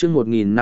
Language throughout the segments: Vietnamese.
chương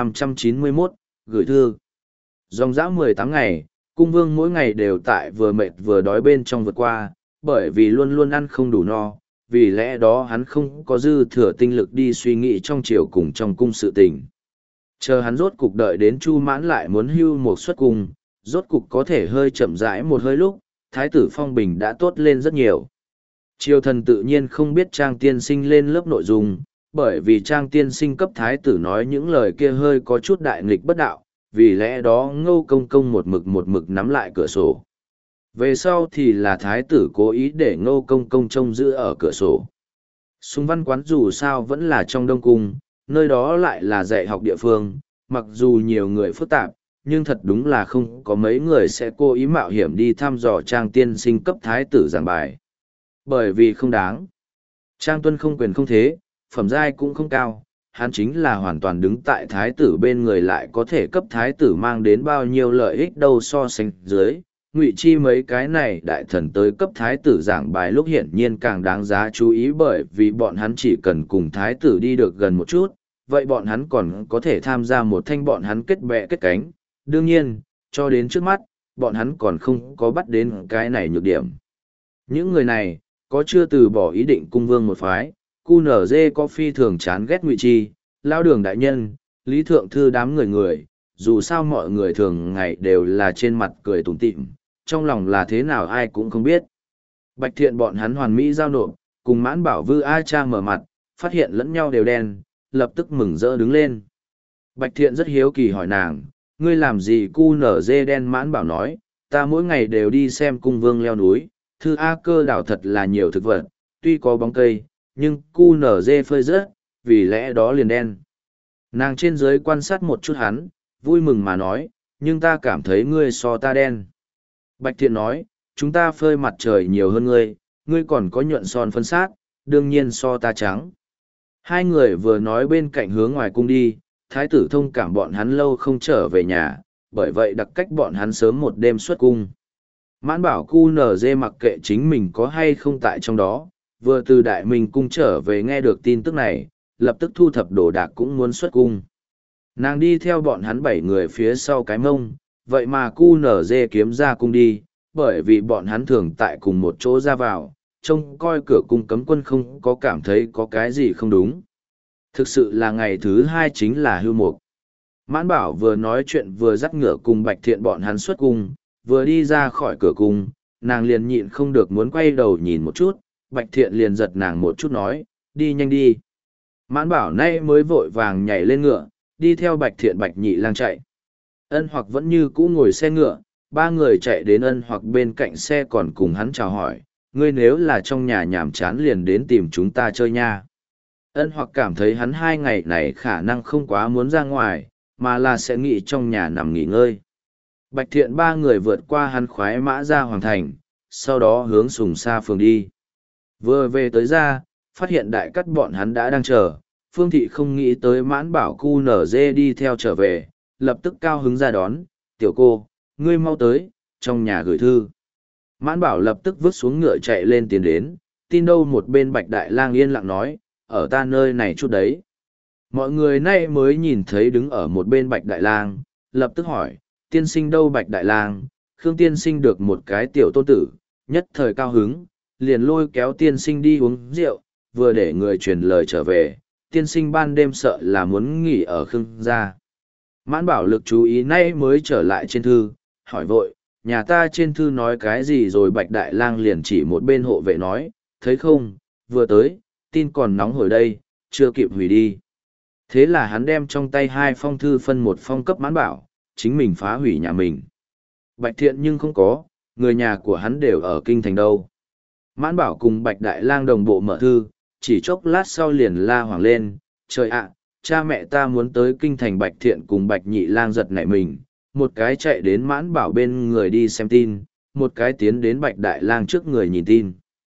1591, gửi thư. Dòng dã 18 ngày, cung vương mỗi ngày đều tại vừa mệt vừa đói bên trong vượt qua, bởi vì luôn luôn ăn không đủ no, vì lẽ đó hắn không có dư thừa tinh lực đi suy nghĩ trong triều cùng trong cung sự tình. Chờ hắn rốt cục đợi đến Chu Mãn lại muốn hưu một suất cung, rốt cục có thể hơi chậm rãi một hơi lúc, thái tử phong bình đã tốt lên rất nhiều. Triều thần tự nhiên không biết Trang tiên sinh lên lớp nội dung, bởi vì Trang tiên sinh cấp thái tử nói những lời kia hơi có chút đại nghịch bất đạo, vì lẽ đó Ngô Công Công một mực nắm lại cửa sổ. Về sau thì là thái tử cố ý để Ngô Công Công trông giữ ở cửa sổ. Sùng văn quán dù sao vẫn là trong Đông Cung, nơi đó lại là dạy học địa phương, mặc dù nhiều người phức tạp, nhưng thật đúng là không có mấy người sẽ cố ý mạo hiểm đi thăm dò Trang tiên sinh cấp thái tử giảng bài. Bởi vì không đáng. Trang Tuân không quyền không thế, phẩm giai cũng không cao, hắn chính là hoàn toàn đứng tại thái tử bên người lại có thể cấp thái tử mang đến bao nhiêu lợi ích đâu so sánh dưới. Ngụy chi mấy cái này đại thần tới cấp thái tử giảng bài lúc hiển nhiên càng đáng giá chú ý bởi vì bọn hắn chỉ cần cùng thái tử đi được gần một chút, vậy bọn hắn còn có thể tham gia một thanh bọn hắn kết bè kết cánh. Đương nhiên, cho đến trước mắt, bọn hắn còn không có bắt đến cái này nhược điểm. Những người này, có chưa từ bỏ ý định cung vương một phái, QNZ có phi thường chán ghét Ngụy Chi, Lao Đường đại nhân, Lý Thượng Thư đám người, dù sao mọi người thường ngày đều là trên mặt cười tủm tỉm, trong lòng là thế nào ai cũng không biết. Bạch Thiện bọn hắn hoàn mỹ giao nộp, cùng Mãn Bảo Vư A Cha mở mặt, phát hiện lẫn nhau đều đen, lập tức mừng rỡ đứng lên. Bạch Thiện rất hiếu kỳ hỏi nàng, ngươi làm gì QNZ đen? Mãn Bảo nói, ta mỗi ngày đều đi xem cung vương leo núi, Thư A Cơ đảo thật là nhiều thực vật, tuy có bóng cây, nhưng QNZ phơi rớt, vì lẽ đó liền đen. Nàng trên dưới quan sát một chút hắn, vui mừng mà nói, nhưng ta cảm thấy ngươi so ta đen. Bạch Thiện nói, chúng ta phơi mặt trời nhiều hơn ngươi, ngươi còn có nhuận son phân sát, đương nhiên so ta trắng. Hai người vừa nói bên cạnh hướng ngoài cung đi, thái tử thông cảm bọn hắn lâu không trở về nhà, bởi vậy đặc cách bọn hắn sớm một đêm xuất cung. Mãn Bảo QNZ mặc kệ chính mình có hay không tại trong đó, vừa từ Đại Minh cung trở về nghe được tin tức này, lập tức thu thập đồ đạc cũng muốn xuất cung. Nàng đi theo bọn hắn 7 người phía sau cái mông, vậy mà QNZ kiếm ra cung đi, bởi vì bọn hắn thường tại cùng một chỗ ra vào, trông coi cửa cung cấm quân không có cảm thấy có cái gì không đúng. Thực sự là ngày thứ 2 chính là hưu mục. Mãn Bảo vừa nói chuyện vừa dắt ngựa cùng Bạch Thiện bọn hắn xuất cung, vừa đi ra khỏi cửa cung, nàng liền nhịn không được muốn quay đầu nhìn một chút, Bạch Thiện liền giật nàng một chút nói, đi nhanh đi. Mãn Bảo nay mới vội vàng nhảy lên ngựa, đi theo Bạch Thiện Bạch Nhị Lang chạy. Ân Hoặc vẫn như cũ ngồi xe ngựa, 3 người chạy đến Ân Hoặc bên cạnh xe còn cùng hắn chào hỏi, ngươi nếu là trong nhà nhàm chán liền đến tìm chúng ta chơi nha. Ân Hoặc cảm thấy hắn 2 ngày này khả năng không quá muốn ra ngoài, mà là sẽ nghỉ trong nhà nằm nghỉ ngơi. Bạch Thiện 3 người vượt qua hắn khoái mã ra hoàng thành, sau đó hướng Sùng Sa phường đi. Vừa về tới ra, phát hiện đại cắt bọn hắn đã đang chờ, Phương Thị không nghĩ tới Mãn Bảo QNZ đi theo trở về, lập tức cao hứng ra đón, tiểu cô, ngươi mau tới, trong nhà gửi thư. Mãn Bảo lập tức vứt xuống ngựa chạy lên tiến đến, tin đâu một bên Bạch Đại Lang yên lặng nói, ở ta nơi này chút đấy. Mọi người nay mới nhìn thấy đứng ở một bên Bạch Đại Lang, lập tức hỏi, tiên sinh đâu? Bạch Đại Lang, Khương tiên sinh được một cái tiểu tôn tử, nhất thời cao hứng, liền lôi kéo tiên sinh đi uống rượu, vừa để người truyền lời trở về, tiên sinh ban đêm sợ là muốn nghỉ ở Khương gia. Mãn Bảo lực chú ý nay mới trở lại trên thư, hỏi vội, nhà ta trên thư nói cái gì rồi? Bạch Đại Lang liền chỉ một bên hộ vệ nói, thấy không, vừa tới, tin còn nóng hổi đây, chưa kịp hủy đi. Thế là hắn đem trong tay 2 phong thư phân một phong cấp Mãn Bảo, chính mình phá hủy nhà mình. Bạch Thiện nhưng không có, người nhà của hắn đều ở kinh thành đâu. Mãn Bảo cùng Bạch Đại Lang đồng bộ mở thư, chỉ chốc lát sau liền la hoảng lên, trời ạ, cha mẹ ta muốn tới kinh thành. Bạch Thiện cùng Bạch Nhị Lang giật nảy mình, một cái chạy đến Mãn Bảo bên người đi xem tin, một cái tiến đến Bạch Đại Lang trước người nhìn tin.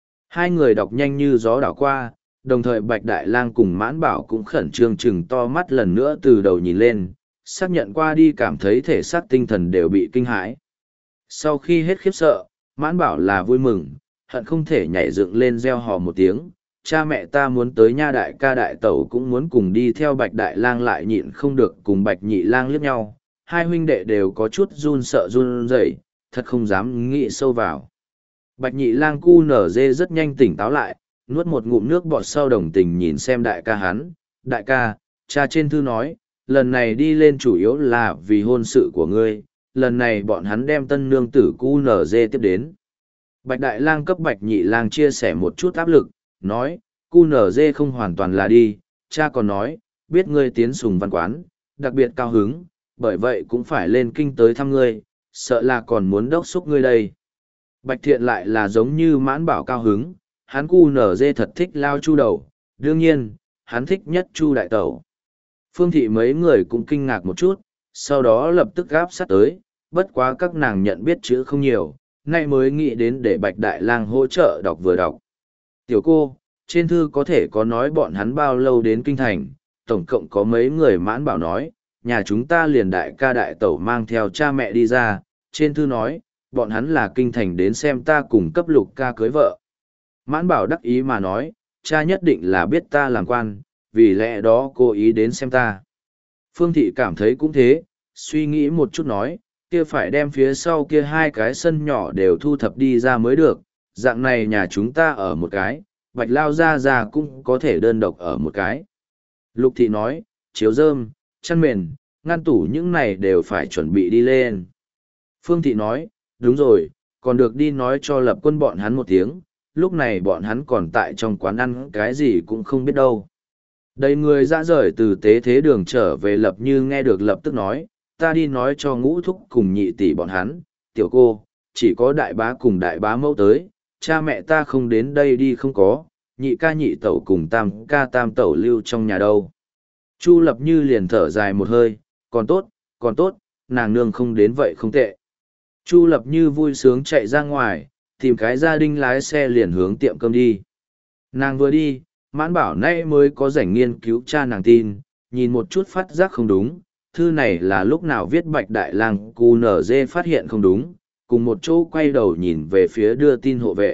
2 người đọc nhanh như gió đảo qua, đồng thời Bạch Đại Lang cùng Mãn Bảo cũng khẩn trương chừng to mắt lần nữa từ đầu nhìn lên, xác nhận qua đi cảm thấy thể xác tinh thần đều bị kinh hãi. Sau khi hết khiếp sợ, Mãn Bảo là vui mừng, hận không thể nhảy dựng lên reo hò một tiếng, cha mẹ ta muốn tới nha, đại ca đại tẩu cũng muốn cùng đi theo Bạch Đại Lang lại nhịn không được cùng Bạch Nhị Lang liếc nhau, hai huynh đệ đều có chút run sợ run rẩy, thật không dám nghĩ sâu vào. Bạch Nhị Lang cu nở dê rất nhanh tỉnh táo lại, nuốt một ngụm nước bọt sau đồng tình nhìn xem đại ca hắn. Đại ca, cha trên thư nói, lần này đi lên chủ yếu là vì hôn sự của ngươi, lần này bọn hắn đem tân nương tử cu nở dê tiếp đến. Bạch Đại Lang cấp Bạch Nhị Lang chia sẻ một chút áp lực, nói, cu nở dê không hoàn toàn là đi, cha còn nói, biết ngươi tiến sùng văn quán, đặc biệt cao hứng, bởi vậy cũng phải lên kinh tới thăm ngươi, sợ là còn muốn đốc xúc ngươi đây. Bạch Thiện lại là giống như Mãn Bảo cao hứng, hắn cu nở dê thật thích lao Chu đầu, đương nhiên, hắn thích nhất Chu đại tẩu. Phương thị mấy người cũng kinh ngạc một chút, sau đó lập tức gáp sát tới, bất quá các nàng nhận biết chữ không nhiều, nay mới nghĩ đến để Bạch Đại Lang hỗ trợ đọc vừa đọc. Tiểu cô, trên thư có thể có nói bọn hắn bao lâu đến kinh thành, tổng cộng có mấy người. Mãn Bảo nói, nhà chúng ta liền đại ca đại tẩu mang theo cha mẹ đi ra, trên thư nói, bọn hắn là kinh thành đến xem ta cùng cấp Lục ca cưới vợ. Mãn Bảo đắc ý mà nói, cha nhất định là biết ta làm quan, vì lẽ đó cố ý đến xem ta. Phương thị cảm thấy cũng thế, suy nghĩ một chút nói, kia phải đem phía sau kia hai cái sân nhỏ đều thu thập đi ra mới được, dạng này nhà chúng ta ở một cái, Bạch Lao ra cũng có thể đơn độc ở một cái. Lục thị nói, chiếu rơm, chăn mền, ngăn tủ những này đều phải chuẩn bị đi lên. Phương thị nói, đúng rồi, còn được đi nói cho Lập Quân bọn hắn một tiếng, lúc này bọn hắn còn tại trong quán ăn cái gì cũng không biết đâu. Đầy người ra rời từ tế thế đường trở về Lập Như nghe được lập tức nói, ta đi nói cho Ngũ thúc cùng nhị tỷ bọn hắn, tiểu cô, chỉ có đại bá cùng đại bá mẫu tới, cha mẹ ta không đến đây đi không có, nhị ca nhị tẩu cùng tam ca tam tẩu lưu trong nhà đâu. Chu Lập Như liền thở dài một hơi, còn tốt, nàng nương không đến vậy không tệ. Chu Lập Như vui sướng chạy ra ngoài, tìm cái gia đình lái xe liền hướng tiệm cơm đi. Nàng vừa đi, Mãn Bảo nay mới có rảnh nghiên cứu cha nàng tin, nhìn một chút phát giác không đúng, thư này là lúc nào viết. Bạch Đại Lang cu nở dê phát hiện không đúng, cùng một chỗ quay đầu nhìn về phía đưa tin hộ vệ.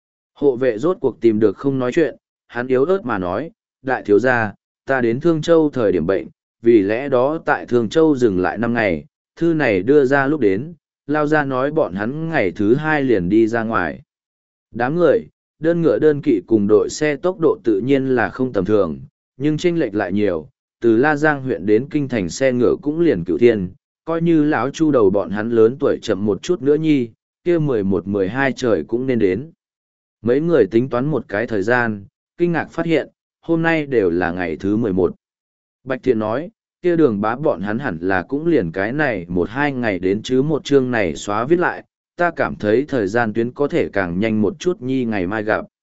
Hộ vệ rốt cuộc tìm được không nói chuyện, hắn yếu ớt mà nói, đại thiếu gia, ta đến Thương Châu thời điểm bệnh, vì lẽ đó tại Thương Châu dừng lại 5 ngày, thư này đưa ra lúc đến, Lao ra nói bọn hắn ngày thứ 2 liền đi ra ngoài. Đám người, đơn ngựa đơn kỵ cùng đội xe tốc độ tự nhiên là không tầm thường, nhưng chênh lệch lại nhiều, từ La Giang huyện đến kinh thành xe ngựa cũng liền Cửu Thiên, coi như lão Chu đầu bọn hắn lớn tuổi chậm một chút nữa nhi, kia 11-12 trời cũng nên đến. Mấy người tính toán một cái thời gian, kinh ngạc phát hiện, hôm nay đều là ngày thứ 11. Bạch Thiện nói, kia Đường Bá bọn hắn hẳn là cũng liền cái này 1-2 ngày đến chứ một chương này xóa viết lại, ta cảm thấy thời gian tuyến có thể càng nhanh một chút nhi ngày mai gặp.